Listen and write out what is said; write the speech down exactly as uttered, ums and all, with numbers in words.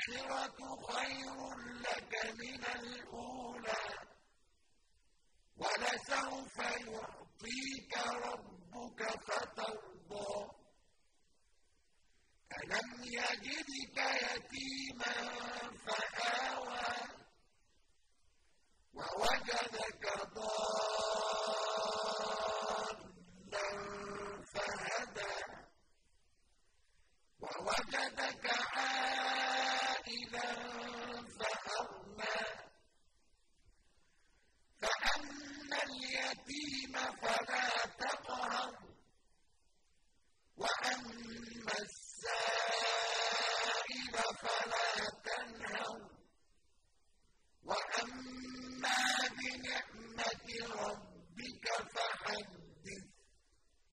وَلَلْآخِرَةُ خَيْرٌ لَّكَ مِنَ الْأُولَىٰ وَلَسَوْفَ يُعْطِيكَ رَبُّكَ فَتَرْضَىٰ أَلَمْ يَجِدْكَ يَتِيمًا فَآوَىٰ